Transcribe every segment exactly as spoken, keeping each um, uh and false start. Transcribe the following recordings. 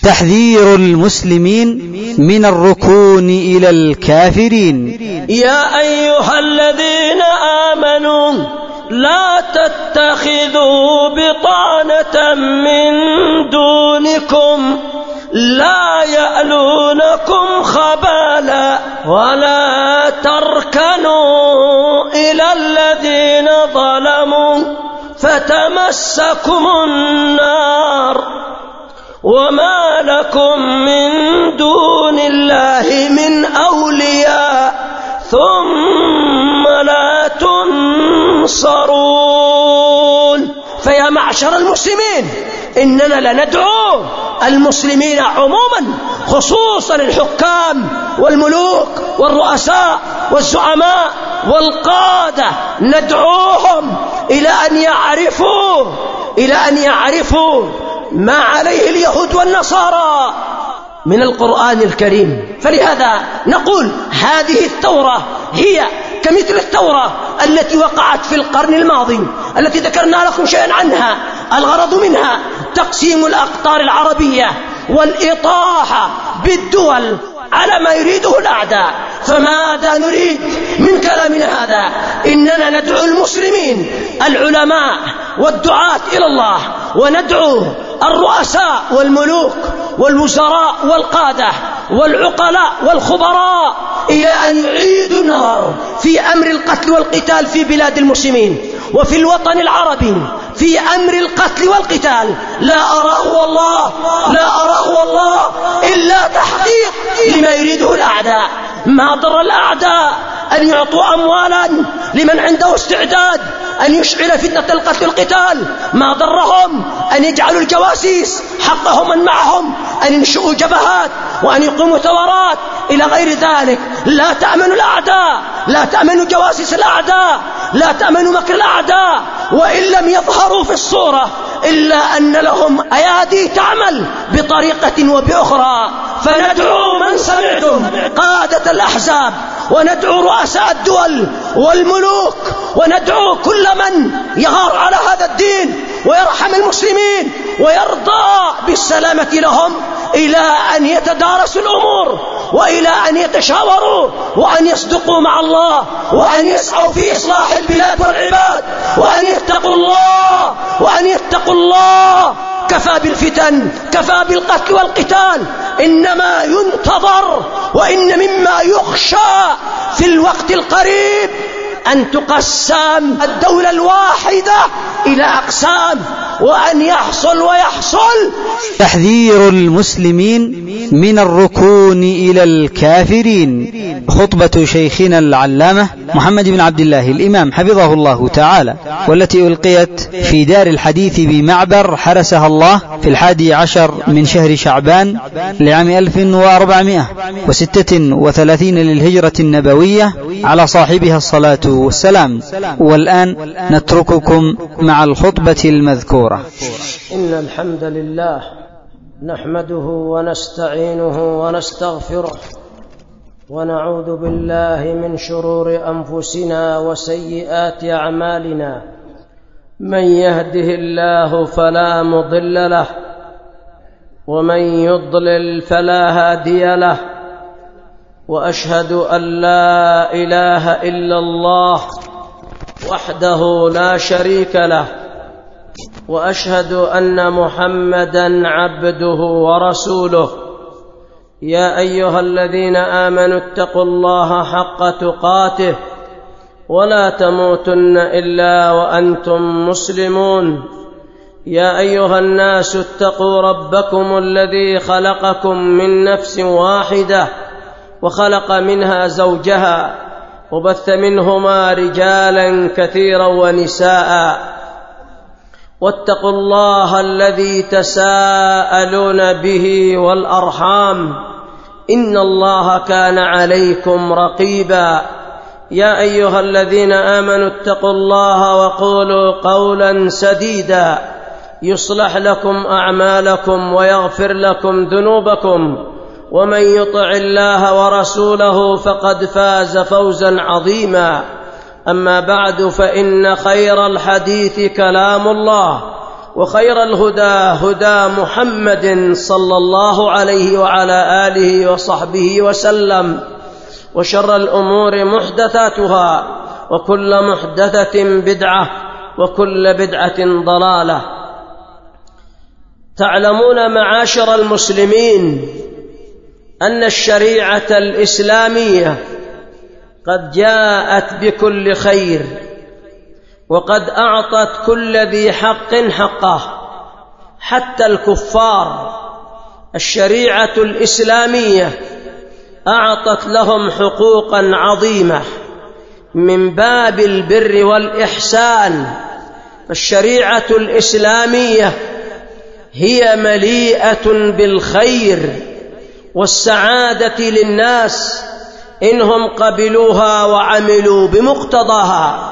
تحذير المسلمين من الركون إلى الكافرين. يا أيها الذين آمنوا لا تتخذوا بطانة من دونكم لا يألونكم خبالا ولا تركنوا إلى الذين ظلموا فتمسكم النار وما لكم من دون الله من أولياء ثم لا تنصرون. فيا معشر المسلمين، إننا لندعو المسلمين عموما، خصوصا الحكام والملوك والرؤساء والزعماء والقادة، ندعوهم إلى أن يعرفوا إلى أن يعرفوا ما عليه اليهود والنصارى من القرآن الكريم. فلهذا نقول هذه الثورة هي كمثل الثورة التي وقعت في القرن الماضي التي ذكرنا لكم شيئا عنها. الغرض منها تقسيم الأقطار العربية والإطاحة بالدول على ما يريده الأعداء. فماذا نريد من كلامنا هذا؟ إننا ندعو المسلمين العلماء والدعاة إلى الله، وندعو الرؤساء والملوك والوزراء والقادة والعقلاء والخبراء إلى أن يعيدوا النظر في أمر القتل والقتال في بلاد المسلمين وفي الوطن العربي، في أمر القتل والقتال. لا أراه والله لا أراه والله إلا تحقيق لما يريده الأعداء. ما ضر الأعداء أن يعطوا أموالا لمن عنده استعداد أن يشعل فتنة القتل والقتال، ما ضرهم أن يجعلوا الجواسيس حقهم من معهم، أن ينشئوا جبهات وأن يقوموا ثورات إلى غير ذلك. لا تأمنوا الأعداء، لا تأمنوا جواسيس الأعداء، لا تأمنوا مكر الأعداء، وإن لم يظهروا في الصورة إلا أن لهم أيادي تعمل بطريقة وبأخرى. فندعو من سمعتم قادة الأحزاب، وندعو رؤساء الدول والملوك، وندعو كل من يغار على هذا الدين ويرحم المسلمين ويرضى بالسلامة لهم إلى أن يتدارسوا الأمور، وإلى أن يتشاوروا، وأن يصدقوا مع الله، وأن يسعوا في إصلاح البلاد والعباد، وأن يتقوا الله وأن يتقوا الله. كفى بالفتن، كفى بالقتل والقتال. إنما ينتظر وإن مما يخشى في الوقت القريب أن تقسم الدولة الواحدة إلى أقسام، وأن يحصل ويحصل. تحذير المسلمين من الركون إلى الكافرين. خطبة شيخنا العلامة محمد بن عبد الله الإمام حفظه الله تعالى، والتي ألقيت في دار الحديث بمعبر حرسها الله في الحادي عشر من شهر شعبان لعام ألف وأربعمائة وستة وثلاثين للهجرة النبوية، على صاحبها الصلاة والسلام. والآن نترككم مع الخطبة المذكورة. إن الحمد لله نحمده ونستعينه ونستغفره، ونعوذ بالله من شرور أنفسنا وسيئات أعمالنا. من يهده الله فلا مضل له، ومن يضلل فلا هادي له. وأشهد أن لا إله إلا الله وحده لا شريك له، وأشهد أن محمدًا عبده ورسوله. يا أيها الذين آمنوا اتقوا الله حق تقاته ولا تموتن إلا وأنتم مسلمون. يا أيها الناس اتقوا ربكم الذي خلقكم من نفس واحدة وخلق منها زوجها وبث منهما رجالا كثيرا ونساء. واتقوا الله الذي تساءلون به والأرحام، إن الله كان عليكم رقيبا. يا أيها الذين آمنوا اتقوا الله وقولوا قولا سديدا يصلح لكم أعمالكم ويغفر لكم ذنوبكم، ومن يطع الله ورسوله فقد فاز فوزا عظيما. أما بعد، فإن خير الحديث كلام الله، وخير الهدى هدى محمد صلى الله عليه وعلى آله وصحبه وسلم، وشر الأمور محدثاتها، وكل محدثة بدعة، وكل بدعة ضلالة. تعلمون معاشر المسلمين أن الشريعة الإسلامية قد جاءت بكل خير، وقد أعطت كل ذي حق حقه حتى الكفار. الشريعة الإسلامية أعطت لهم حقوقا عظيمة من باب البر والإحسان. فالشريعة الإسلامية هي مليئة بالخير والسعادة للناس إنهم قبلوها وعملوا بمقتضاها.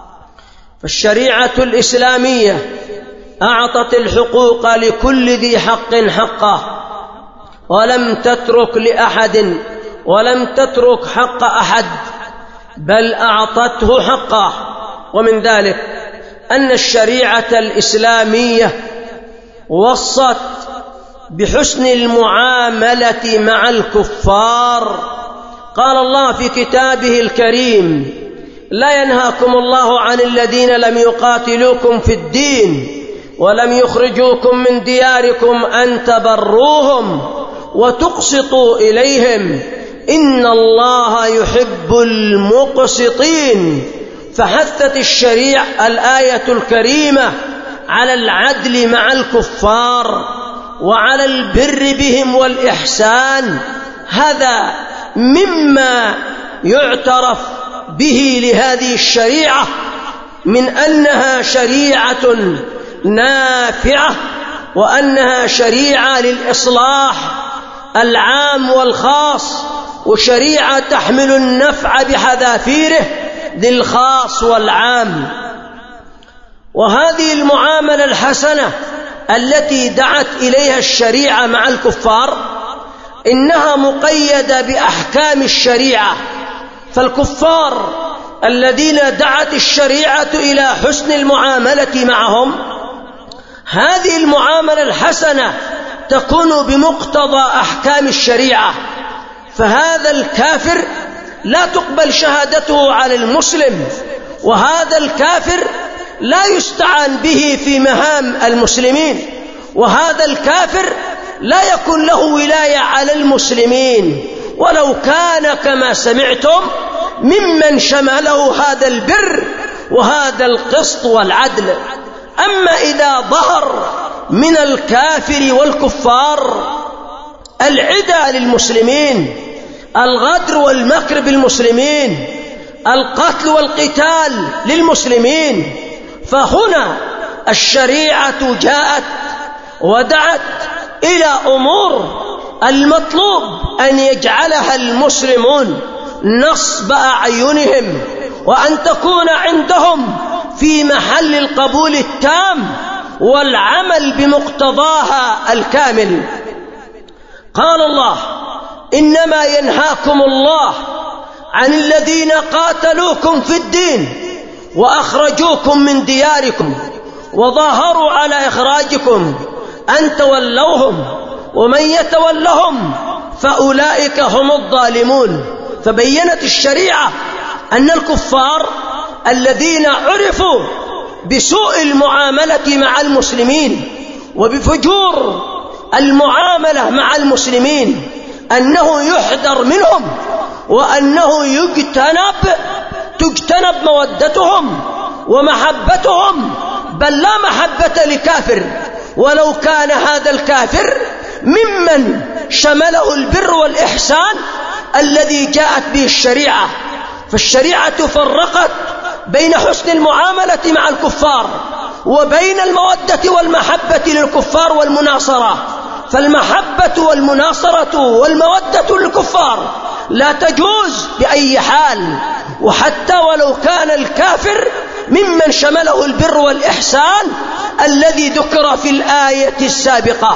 فالشريعة الإسلامية أعطت الحقوق لكل ذي حق حقه، ولم تترك لأحد ولم تترك حق أحد، بل أعطته حقه. ومن ذلك أن الشريعة الإسلامية وصت بحسن المعاملة مع الكفار. قال الله في كتابه الكريم: لا ينهاكم الله عن الذين لم يقاتلوكم في الدين ولم يخرجوكم من دياركم أن تبروهم وتقسطوا إليهم إن الله يحب المقسطين. فحثت الشريعة الآية الكريمة على العدل مع الكفار وعلى البر بهم والإحسان. هذا مما يعترف به لهذه الشريعة من أنها شريعة نافعة، وأنها شريعة للإصلاح العام والخاص، وشريعة تحمل النفع بحذافيره للخاص والعام. وهذه المعاملة الحسنة التي دعت إليها الشريعة مع الكفار إنها مقيدة بأحكام الشريعة. فالكفار الذين دعت الشريعة إلى حسن المعاملة معهم، هذه المعاملة الحسنة تكون بمقتضى أحكام الشريعة. فهذا الكافر لا تقبل شهادته على المسلم، وهذا الكافر لا يستعان به في مهام المسلمين، وهذا الكافر لا يكون له ولاية على المسلمين، ولو كان كما سمعتم ممن شمله هذا البر وهذا القسط والعدل. أما إذا ظهر من الكافر والكفار العدى للمسلمين، الغدر والمكر بالمسلمين، القتل والقتال للمسلمين، فهنا الشريعة جاءت ودعت إلى أمور المطلوب أن يجعلها المسلمون نصب أعينهم، وأن تكون عندهم في محل القبول التام والعمل بمقتضاها الكامل. قال الله: إنما ينهاكم الله عن الذين قاتلوكم في الدين وأخرجوكم من دياركم وظاهروا على إخراجكم أن تولوهم ومن يتولهم فأولئك هم الظالمون. فبينت الشريعة أن الكفار الذين عرفوا بسوء المعاملة مع المسلمين وبفجور المعاملة مع المسلمين أنه يحذر منهم، وأنه يجتنب تجتنب مودتهم ومحبتهم، بل لا محبة لكافر ولو كان هذا الكافر ممن شمله البر والإحسان الذي جاءت به الشريعة. فالشريعة فرقت بين حسن المعاملة مع الكفار وبين المودة والمحبة للكفار والمناصرة. فالمحبة والمناصرة والمودة للكفار لا تجوز بأي حال، وحتى ولو كان الكافر ممن شمله البر والإحسان الذي ذكر في الآية السابقة.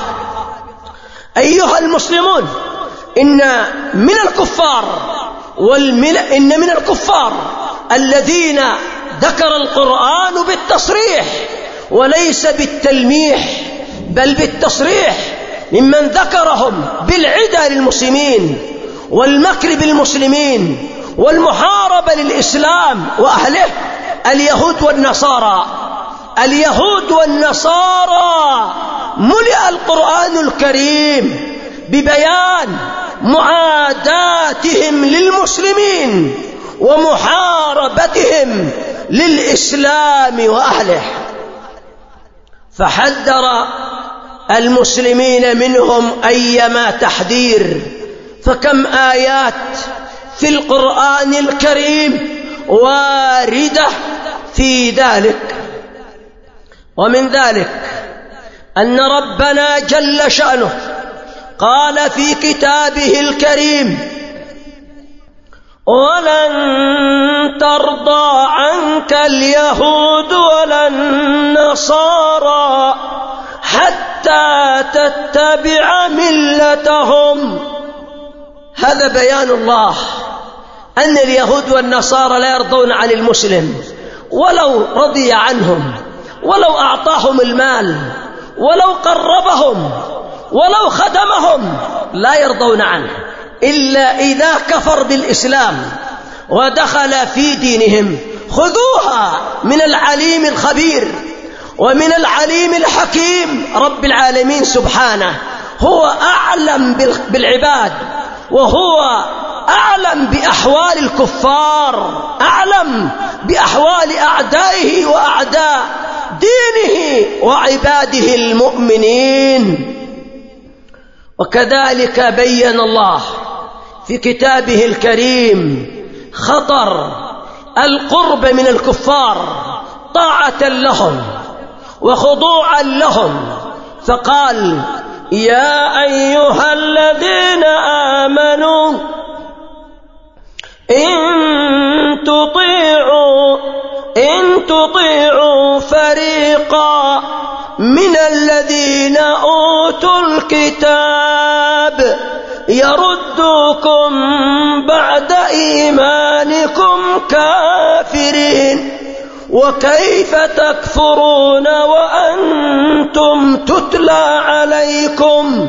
أيها المسلمون، إن من الكفار والمل... إن من الكفار الذين ذكر القرآن بالتصريح وليس بالتلميح بل بالتصريح ممن ذكرهم بالعدى للمسلمين والمكر بالمسلمين والمحاربة للإسلام وأهله اليهود والنصارى. اليهود والنصارى ملئ القرآن الكريم ببيان معاداتهم للمسلمين ومحاربتهم للإسلام وأهله، فحذر المسلمين منهم أيما تحذير. فكم آيات في القرآن الكريم واردة في ذلك. ومن ذلك أن ربنا جل شأنه قال في كتابه الكريم: ولن ترضى عنك اليهود ولا النصارى حتى تتبع ملتهم. هذا بيان الله أن اليهود والنصارى لا يرضون عن المسلم ولو رضي عنهم، ولو أعطاهم المال، ولو قربهم، ولو خدمهم، لا يرضون عنه إلا إذا كفر بالإسلام ودخل في دينهم. خذوها من العليم الخبير ومن العليم الحكيم رب العالمين سبحانه. هو أعلم بالعباد، وهو أعلم بأحوال الكفار، أعلم بأحوال أعدائه وأعداء دينه وعباده المؤمنين. وكذلك بين الله في كتابه الكريم خطر القرب من الكفار طاعة لهم وخضوعا لهم، فقال: يا أيها الذين آمنوا إن تطيعوا إن تطيعوا فريقا من الذين أوتوا الكتاب يردوكم بعد إيمانكم كافرين وكيف تكفرون وأنتم تتلى عليكم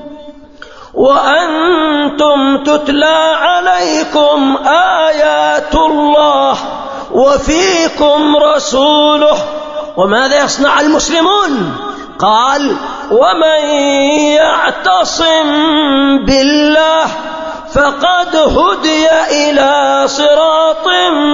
وأنتم تتلى عليكم آيات الله وفيكم رسوله. وماذا يصنع المسلمون؟ قال: ومن يعتصم بالله فقد هدي إلى صراط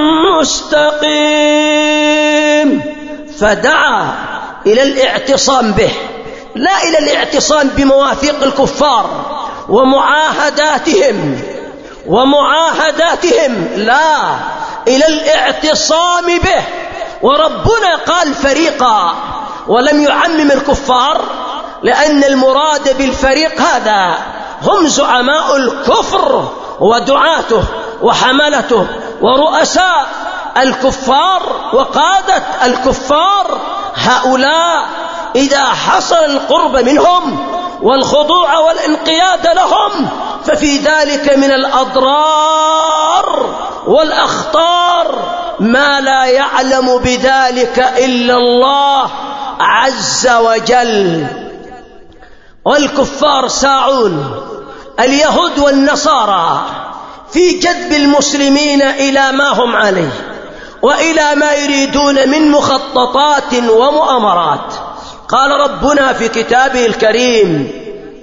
مستقيم. فدعا إلى الاعتصام به، لا إلى الاعتصام بمواثيق الكفار ومعاهداتهم ومعاهداتهم لا، إلى الاعتصام به. وربنا قال فريقا ولم يعمم الكفار، لأن المراد بالفريق هذا هم زعماء الكفر ودعاته وحملته ورؤساء الكفار وقادة الكفار. هؤلاء إذا حصل القرب منهم والخضوع والانقياد لهم ففي ذلك من الأضرار والأخطار ما لا يعلم بذلك إلا الله عز وجل. والكفار ساعون اليهود والنصارى في جذب المسلمين إلى ما هم عليه وإلى ما يريدون من مخططات ومؤامرات. قال ربنا في كتابه الكريم: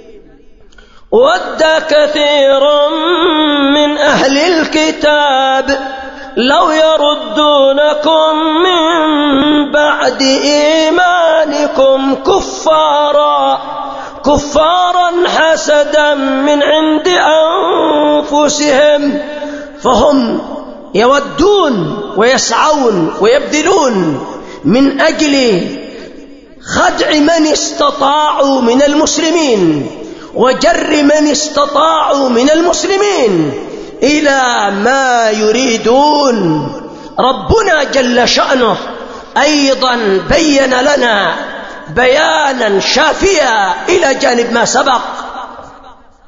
ود كثير من أهل الكتاب لو يردونكم من بعد إيمانكم كفارا كفارا حسدا من عند أنفسهم. فهم يودون ويسعون ويبذلون من أجل خدع من استطاعوا من المسلمين وجر من استطاعوا من المسلمين إلى ما يريدون. ربنا جل شأنه أيضا بين لنا بيانا شافيا إلى جانب ما سبق،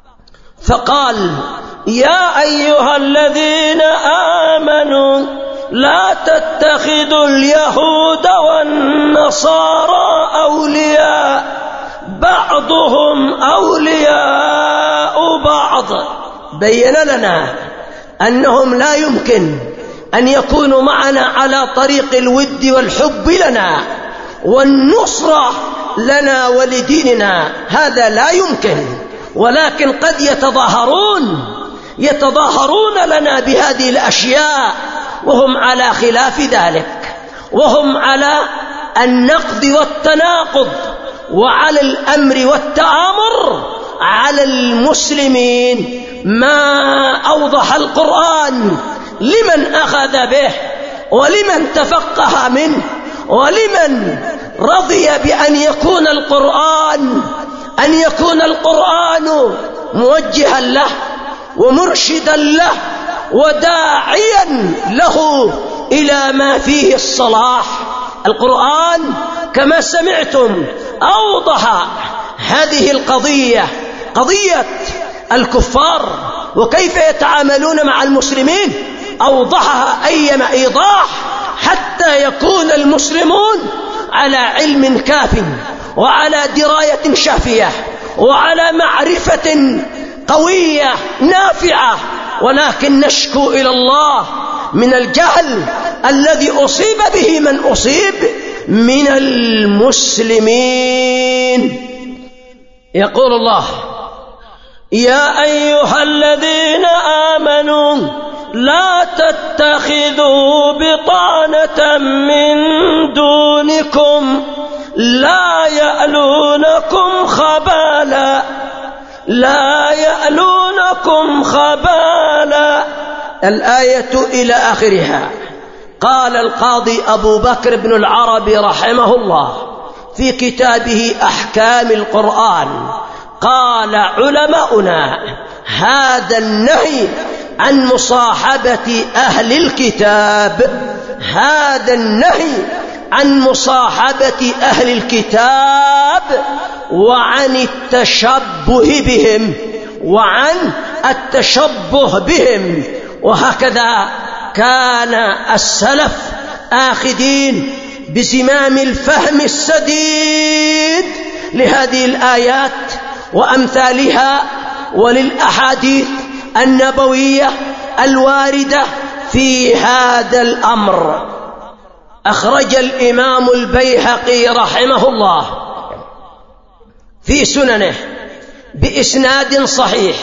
فقال: يا أيها الذين آمنوا لا تتخذوا اليهود والنصارى أولياء بعضهم أولياء بعض. بين لنا أنهم لا يمكن أن يكونوا معنا على طريق الود والحب لنا والنصرة لنا ولديننا، هذا لا يمكن. ولكن قد يتظاهرون يتظاهرون لنا بهذه الأشياء وهم على خلاف ذلك، وهم على النقد والتناقض وعلى الأمر والتآمر على المسلمين. ما أوضح القرآن لمن أخذ به ولمن تفقه منه ولمن رضي بأن يكون القرآن أن يكون القرآن موجها له ومرشدا له وداعيا له إلى ما فيه الصلاح. القرآن كما سمعتم أوضح هذه القضية، قضية الكفار وكيف يتعاملون مع المسلمين، أوضحها أيما إيضاح حتى يكون المسلمون على علم كاف وعلى دراية شافية وعلى معرفة قوية نافعة. ولكن نشكو إلى الله من الجهل الذي أصيب به من أصيب من المسلمين. يقول الله: يا أيها الذين آمنوا لا تتخذوا بطانة من دونكم لا يألونكم خبالا لا يألونكم خبالا. الآية إلى آخرها. قال القاضي أبو بكر بن العربي رحمه الله في كتابه أحكام القرآن، قال علماؤنا: هذا النهي عن مصاحبة أهل الكتاب هذا النهي عن مصاحبة أهل الكتاب وعن التشبه بهم وعن التشبه بهم. وهكذا كان السلف آخذين بزمام الفهم السديد لهذه الآيات وأمثالها وللأحاديث النبوية الواردة في هذا الأمر. أخرج الإمام البيهقي رحمه الله في سننه بإسناد صحيح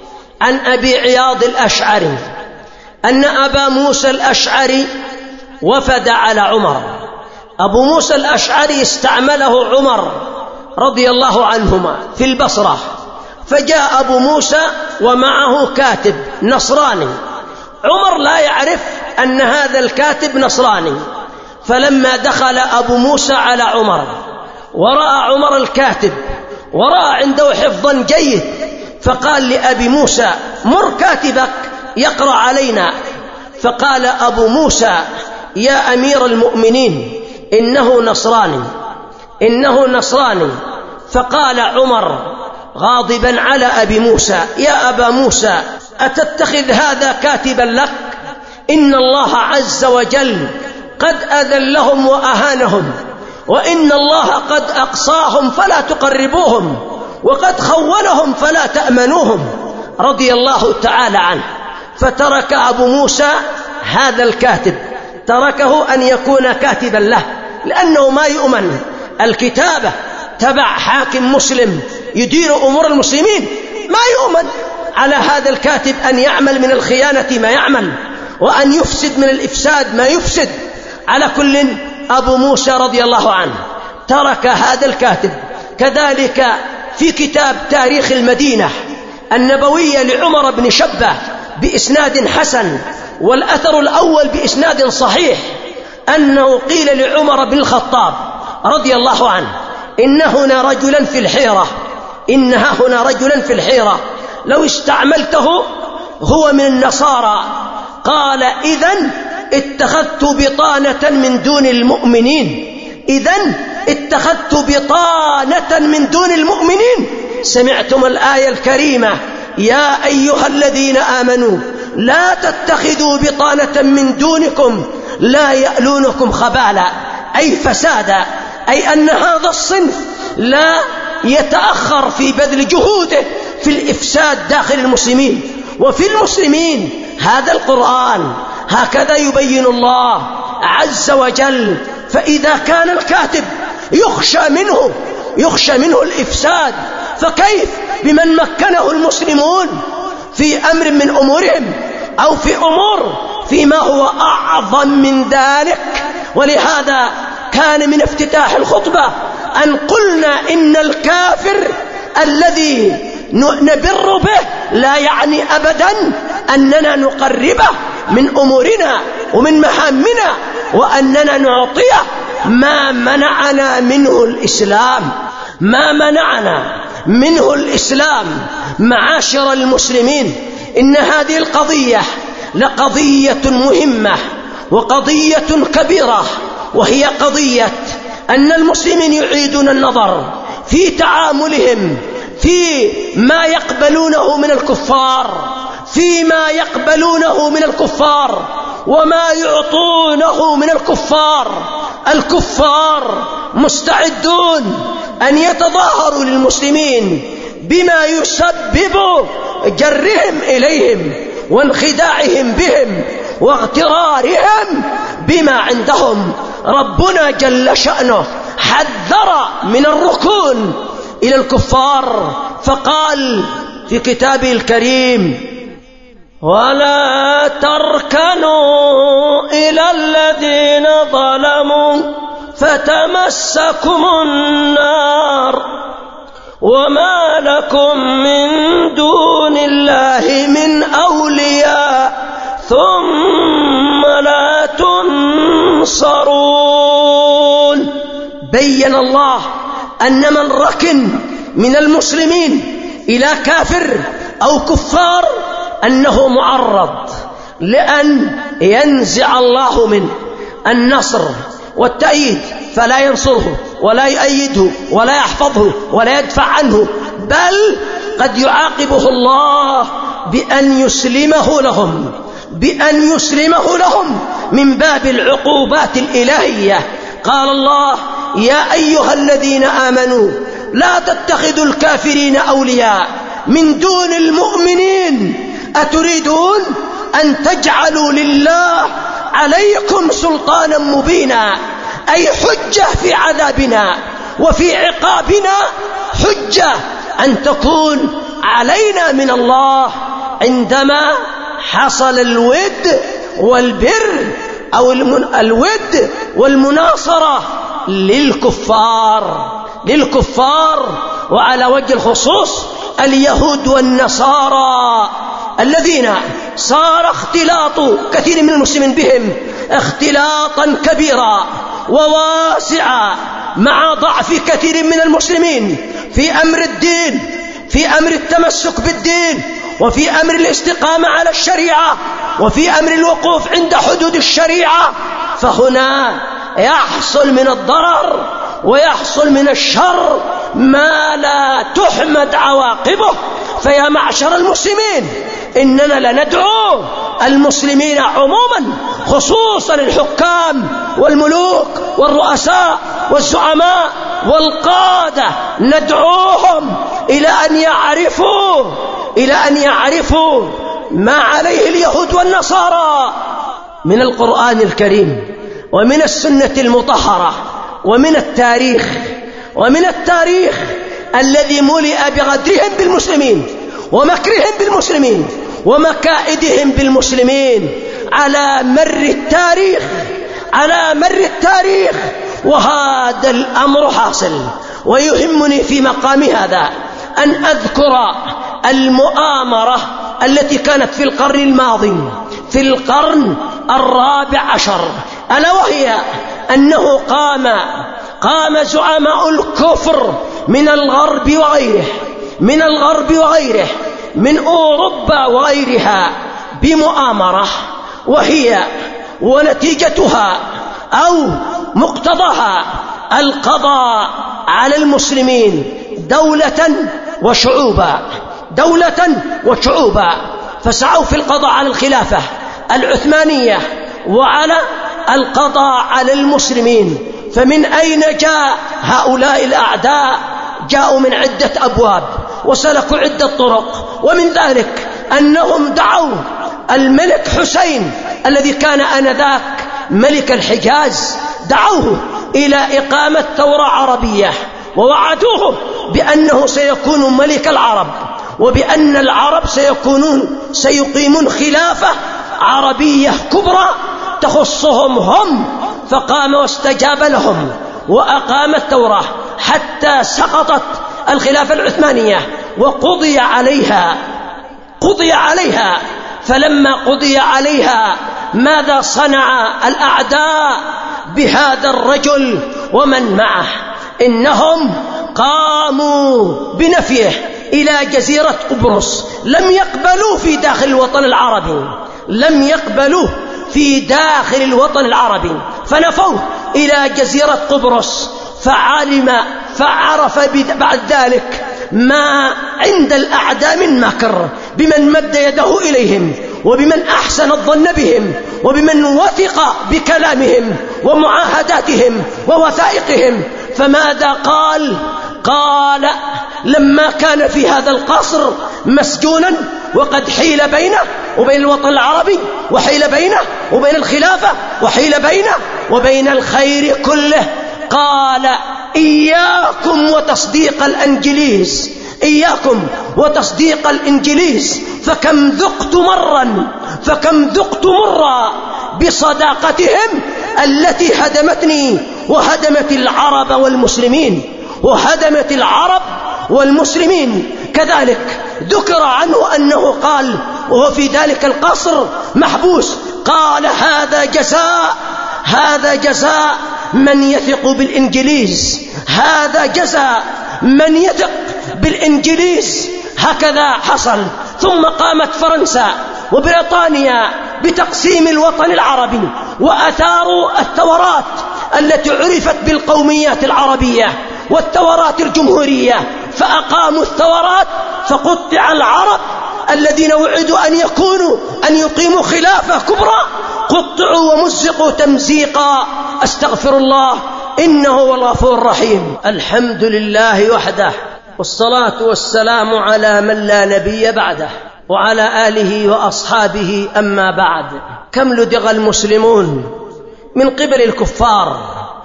عن أبي عياض الأشعري أن أبا موسى الأشعري وفد على عمر. أبو موسى الأشعري استعمله عمر رضي الله عنهما في البصرة، فجاء أبو موسى ومعه كاتب نصراني. عمر لا يعرف أن هذا الكاتب نصراني، فلما دخل أبو موسى على عمر ورأى عمر الكاتب ورأى عنده حفظا جيد، فقال لأبي موسى: مر كاتبك يقرأ علينا. فقال أبو موسى: يا أمير المؤمنين إنه نصراني إنه نصراني. فقال عمر غاضبا على أبي موسى: يا أبا موسى، أتتخذ هذا كاتبا لك؟ إن الله عز وجل قد أذلهم وأهانهم، وإن الله قد أقصاهم فلا تقربوهم، وقد خونهم فلا تأمنوهم، رضي الله تعالى عنه. فترك أبو موسى هذا الكاتب، تركه أن يكون كاتبا له، لأنه ما يؤمن الكتابة تبع حاكم مسلم يدير أمور المسلمين، ما يؤمن على هذا الكاتب أن يعمل من الخيانة ما يعمل وأن يفسد من الإفساد ما يفسد. على كل، أبو موسى رضي الله عنه ترك هذا الكاتب. كذلك في كتاب تاريخ المدينة النبوية لعمر بن شبة بإسناد حسن، والأثر الأول بإسناد صحيح، أنه قيل لعمر بن الخطاب رضي الله عنه: إن هنا رجلا في الحيرة إنها هنا رجلا في الحيرة لو استعملته هو من النصارى. قال: إذن اتخذت بطانة من دون المؤمنين إذن اتخذت بطانة من دون المؤمنين. سمعتم الآية الكريمة: يا أيها الذين آمنوا لا تتخذوا بطانة من دونكم لا يألونكم خبالا أي فسادا، أي أن هذا الصنف لا يتأخر في بذل جهوده في الإفساد داخل المسلمين وفي المسلمين. هذا القرآن هكذا يبين الله عز وجل. فإذا كان الكاتب يخشى منه يخشى منه الإفساد، فكيف بمن مكنه المسلمون في أمر من أمورهم أو في أمور فيما هو أعظم من ذلك؟ ولهذا كان من افتتاح الخطبة أن قلنا إن الكافر الذي نبر به لا يعني أبدا أننا نقربه من أمورنا ومن مهامنا وأننا نعطيه ما منعنا منه الإسلام ما منعنا منه الإسلام. معاشر المسلمين، إن هذه القضية لقضية مهمة وقضية كبيرة، وهي قضية أن المسلمين يعيدون النظر في تعاملهم في ما يقبلونه من الكفار فيما يقبلونه من الكفار وما يعطونه من الكفار. الكفار مستعدون أن يتظاهروا للمسلمين بما يسبب جرهم إليهم وانخداعهم بهم واغترارهم بما عندهم. ربنا جل شأنه حذر من الركون إلى الكفار، فقال في كتابه الكريم: ولا تركنوا إلى الذين ظلموا فتمسكم النار وما لكم من دون الله من أولياء ثم لا تنصرون. بين الله أن من ركن من المسلمين إلى كافر أو كفار أنه معرض لأن ينزع الله منه النصر والتأييد، فلا ينصره ولا يؤيده ولا يحفظه ولا يدفع عنه، بل قد يعاقبه الله بأن يسلمه لهم بأن يسلمه لهم من باب العقوبات الإلهية. قال الله: يا أيها الذين آمنوا لا تتخذوا الكافرين أولياء من دون المؤمنين أتريدون أن تجعلوا لله عليكم سلطانا مبينا، أي حجة في عذابنا وفي عقابنا، حجة أن تكون علينا من الله عندما حصل الود والبر أو الود والمناصرة للكفار للكفار وعلى وجه الخصوص اليهود والنصارى الذين صار اختلاط كثير من المسلمين بهم اختلاطا كبيرا وواسعا مع ضعف كثير من المسلمين في أمر الدين، في أمر التمسك بالدين، وفي أمر الاستقامة على الشريعة، وفي أمر الوقوف عند حدود الشريعة. فهنا يحصل من الضرر ويحصل من الشر ما لا تحمد عواقبه. فيا معشر المسلمين، إننا لندعو المسلمين عموما، خصوصا الحكام والملوك والرؤساء والزعماء والقادة، ندعوهم إلى أن يعرفوا إلى أن يعرفوا ما عليه اليهود والنصارى من القرآن الكريم ومن السنة المطهرة ومن التاريخ ومن التاريخ الذي ملئ بغدرهم بالمسلمين ومكرهم بالمسلمين ومكائدهم بالمسلمين على مر التاريخ على مر التاريخ وهذا الأمر حاصل. ويهمني في مقام هذا أن أذكر المؤامرة التي كانت في القرن الماضي في القرن الرابع عشر، ألا وهي أنه قام قام زعماء الكفر من الغرب وغيره من الغرب وغيره من أوروبا وغيرها بمؤامرة، وهي ونتيجتها أو مقتضاها القضاء على المسلمين دولة وشعوبا دولة وشعوبا. فسعوا في القضاء على الخلافة العثمانية وعلى القضاء على المسلمين. فمن أين جاء هؤلاء الأعداء؟ جاءوا من عدة أبواب وسلكوا عدة طرق، ومن ذلك أنهم دعوا الملك حسين الذي كان آنذاك ملك الحجاز، دعوه إلى إقامة ثورة عربية، ووعدوه بأنه سيكون ملك العرب، وبأن العرب سيكونون سيقيمون خلافة عربية كبرى تخصهم هم. فقام واستجاب لهم وأقام الثورة حتى سقطت الخلافة العثمانية وقضي عليها قضي عليها فلما قضي عليها ماذا صنع الأعداء بهذا الرجل ومن معه؟ إنهم قاموا بنفيه إلى جزيرة قبرص، لم يقبلوا في داخل الوطن العربي لم يقبلوا في داخل الوطن العربي فنفوا إلى جزيرة قبرص. فعلم فعرف بعد ذلك ما عند الأعداء من مكر بمن مد يده إليهم، وبمن أحسن الظن بهم، وبمن وثق بكلامهم ومعاهداتهم ووثائقهم. فماذا قال؟ قال لما كان في هذا القصر مسجونا وقد حيل بينه وبين الوطن العربي، وحيل بينه وبين الخلافة، وحيل بينه وبين الخير كله، قال إياكم وتصديق الإنجليز، إياكم وتصديق الإنجليز، فكم ذقت مرا فكم ذقت مرا بصداقتهم التي هدمتني وهدمت العرب والمسلمين وهدمت العرب والمسلمين. كذلك ذكر عنه أنه قال وهو في ذلك القصر محبوس، قال هذا جزاء هذا جزاء من يثق بالإنجليز، هذا جزاء من يثق بالإنجليز. هكذا حصل. ثم قامت فرنسا وبريطانيا بتقسيم الوطن العربي، وأثاروا الثورات التي عرفت بالقوميات العربية والثورات الجمهورية، فأقاموا الثورات فقطع العرب الذين وعدوا أن يكونوا أن يقيموا خلافة كبرى، قطعوا ومزقوا تمزيقا. أستغفر الله إنه هو الغفور الرحيم. الحمد لله وحده، والصلاة والسلام على من لا نبي بعده، وعلى آله وأصحابه. أما بعد، كم لدغ المسلمون من قبل الكفار،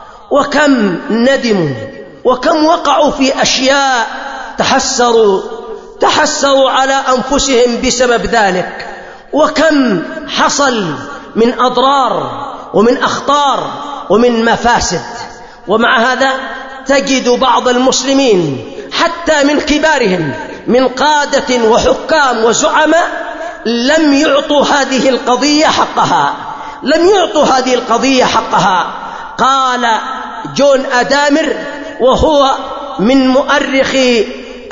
وكم ندموا، وكم وقعوا في أشياء تحسروا تحسروا على أنفسهم بسبب ذلك، وكم حصل من أضرار ومن أخطار ومن مفاسد. ومع هذا تجد بعض المسلمين حتى من كبارهم من قادة وحكام وزعماء لم يعطوا هذه القضية حقها لم يعطوا هذه القضية حقها. قال جون أدامر وهو من مؤرخي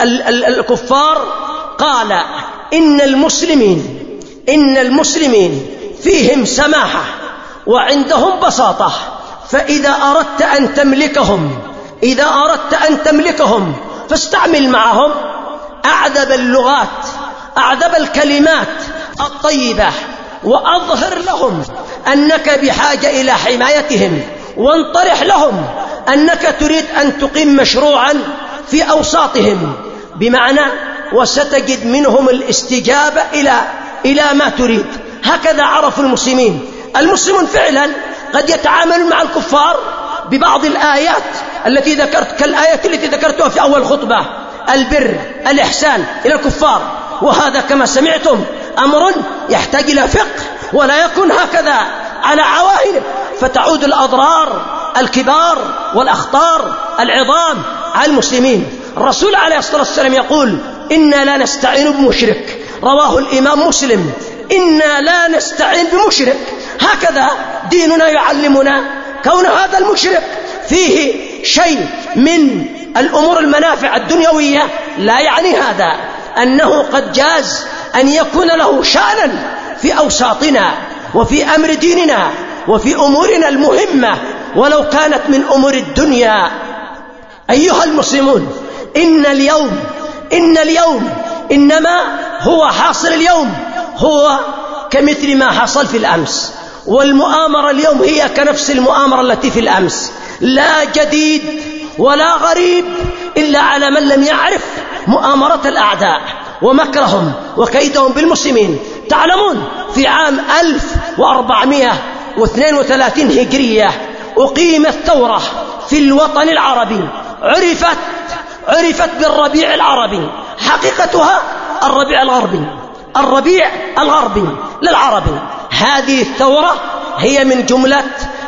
الكفار، قال إن المسلمين إن المسلمين فيهم سماحة وعندهم بساطة، فإذا أردت أن تملكهم إذا أردت أن تملكهم فاستعمل معهم أعذب اللغات، أعذب الكلمات الطيبة، وأظهر لهم أنك بحاجة إلى حمايتهم، وانطرح لهم أنك تريد أن تقيم مشروعا في أوساطهم، بمعنى وستجد منهم الاستجابة إلى إلى ما تريد. هكذا عرفوا المسلمين. المسلمون فعلا قد يتعامل مع الكفار ببعض الآيات التي ذكرت، كالآية التي ذكرتها في أول خطبة، البر الإحسان إلى الكفار، وهذا كما سمعتم أمر يحتاج إلى فقه، ولا يكون هكذا على عواهن، فتعود الأضرار الكبار والأخطار العظام على المسلمين. الرسول عليه الصلاة والسلام يقول إنا لا نستعين بمشرك، رواه الإمام مسلم، إنا لا نستعين بمشرك. هكذا ديننا يعلمنا كون هذا المشرك فيه شيء من الأمور المنافع الدنيوية، لا يعني هذا أنه قد جاز أن يكون له شأنا في أوساطنا وفي أمر ديننا وفي أمورنا المهمة ولو كانت من أمور الدنيا. أيها المسلمون، إن اليوم إن اليوم إنما هو حاصل اليوم هو كمثل ما حصل في الأمس، والمؤامرة اليوم هي كنفس المؤامرة التي في الأمس، لا جديد ولا غريب إلا على من لم يعرف مؤامرة الأعداء ومكرهم وكيدهم بالمسلمين. تعلمون في عام ألف وأربعمائة واثنين وثلاثين هجرية أقيمت ثورة في الوطن العربي عرفت عرفت بالربيع العربي، حقيقتها الربيع الغربي، الربيع الغربي للعربي. هذه الثورة هي من جملة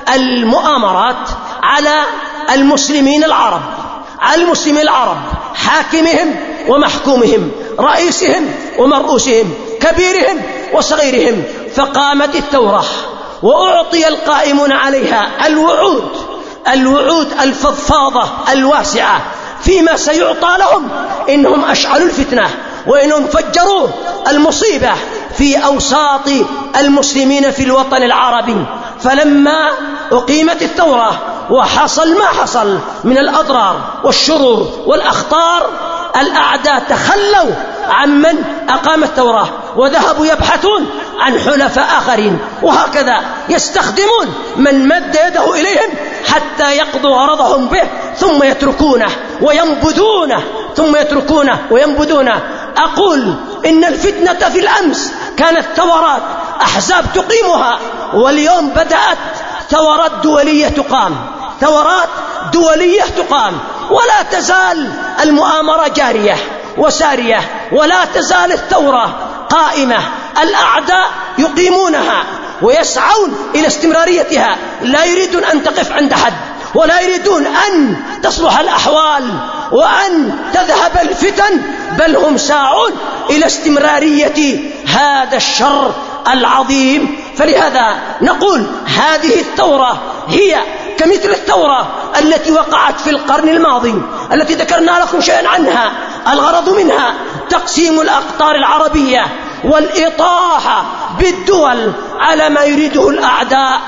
المؤامرات على المسلمين العرب، على المسلمين العرب، حاكمهم ومحكومهم، رئيسهم ومرؤوسهم، كبيرهم وصغيرهم. فقامت الثورة وأعطي القائمون عليها الوعود الوعود الفضفاضة الواسعة فيما سيعطى لهم إنهم أشعلوا الفتنة وإنهم فجروا المصيبة في أوساط المسلمين في الوطن العربي. فلما أقيمت الثورة وحصل ما حصل من الأضرار والشرور والأخطار، الأعداء تخلوا عمن أقام الثورة وذهبوا يبحثون عن حلفاء آخرين، وهكذا يستخدمون من مد يده إليهم حتى يقضوا غرضهم به ثم يتركونه وينبذونه ثم يتركونه وينبذونه. أقول إن الفتنة في الأمس كانت ثورات أحزاب تقيمها، واليوم بدأت ثورات دولية تقام، ثورات دولية تقام، ولا تزال المؤامرة جارية وسارية، ولا تزال الثورة قائمة. الأعداء يقيمونها ويسعون إلى استمراريتها، لا يريدون أن تقف عند حد، ولا يريدون أن تصلح الأحوال وأن تذهب الفتن، بل هم ساعون إلى استمرارية هذا الشر العظيم. فلهذا نقول هذه الثورة هي كمثل الثورة التي وقعت في القرن الماضي التي ذكرنا لكم شيئا عنها. الغرض منها تقسيم الأقطار العربية والإطاحة بالدول على ما يريده الأعداء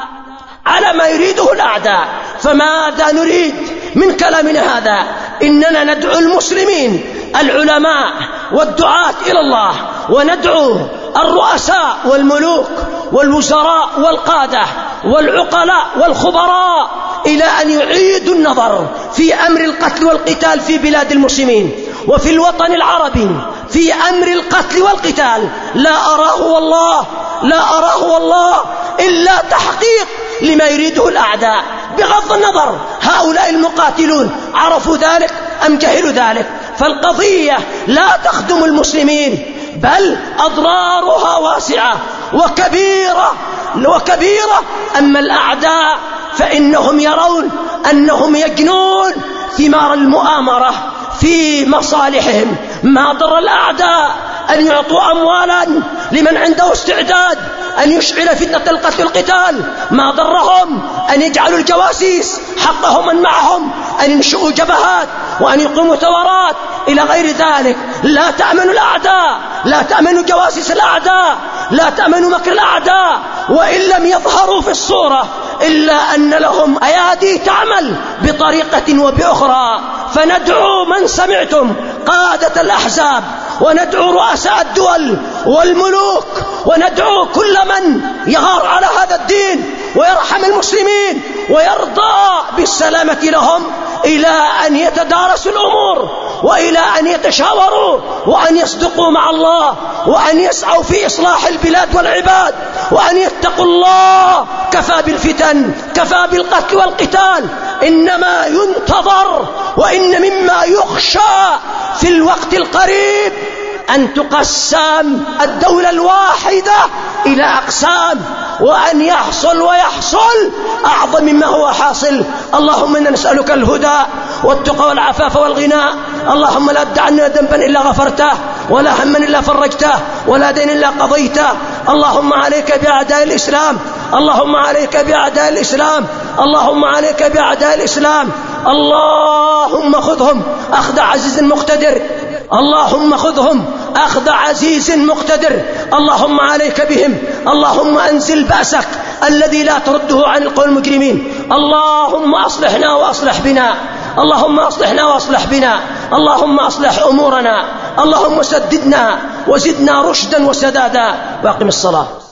على ما يريده الأعداء. فماذا نريد من كلامنا هذا؟ إننا ندعو المسلمين العلماء والدعاة إلى الله، وندعو الرؤساء والملوك والوزراء والقادة والعقلاء والخبراء إلى أن يعيدوا النظر في أمر القتل والقتال في بلاد المسلمين وفي الوطن العربي، في أمر القتل والقتال. لا أراه والله لا أراه والله إلا تحقيق لما يريده الأعداء، بغض النظر هؤلاء المقاتلون عرفوا ذلك أم جهلوا ذلك. فالقضية لا تخدم المسلمين، بل أضرارها واسعة وكبيرة وكبيرة. أما الأعداء فإنهم يرون أنهم يجنون ثمار المؤامرة في مصالحهم. ما ضر الأعداء أن يعطوا أموالا لمن عنده استعداد أن يشعل فتنة القتل والقتال، ما ضرهم أن يجعلوا الجواسيس حقهم من معهم، أن ينشئوا جبهات وأن يقوموا ثورات إلى غير ذلك. لا تأمنوا الأعداء، لا تأمنوا جواسيس الأعداء، لا تأمنوا مكر الأعداء، وإن لم يظهروا في الصورة إلا أن لهم أيادي تعمل بطريقة وبأخرى. فندعو من سمعتم قادة الأحزاب، وندعو رؤساء الدول والملوك، وندعو كل من يغار على هذا الدين ويرحم المسلمين ويرضى بالسلامة لهم، إلى أن يتدارسوا الأمور، وإلى أن يتشاوروا، وأن يصدقوا مع الله، وأن يسعوا في إصلاح البلاد والعباد، وأن يتقوا الله. كفى بالفتن، كفى بالقتل والقتال. إنما ينتظر وإن مما يخشى في الوقت القريب أن تقسم الدولة الواحدة إلى أقسام، وأن يحصل ويحصل أعظم مما هو حاصل. اللهم إنا نسألك الهدى والتقى والعفاف والغنى. اللهم لا تدع عنا ذنبا إلا غفرته، ولا هما إلا فرجته، ولا دين إلا قضيته. اللهم عليك بأعداء الإسلام، اللهم عليك بأعداء الإسلام، اللهم عليك بأعداء الإسلام. اللهم خذهم أخذ عزيز مقتدر، اللهم خذهم أخذ عزيز مقتدر. اللهم عليك بهم، اللهم أنزل بأسك الذي لا ترده عن القوم المجرمين. اللهم أصلحنا وأصلح بنا، اللهم أصلحنا وأصلح بنا، اللهم أصلح أمورنا، اللهم سددنا وزدنا رشدا وسدادا. واقم الصلاة.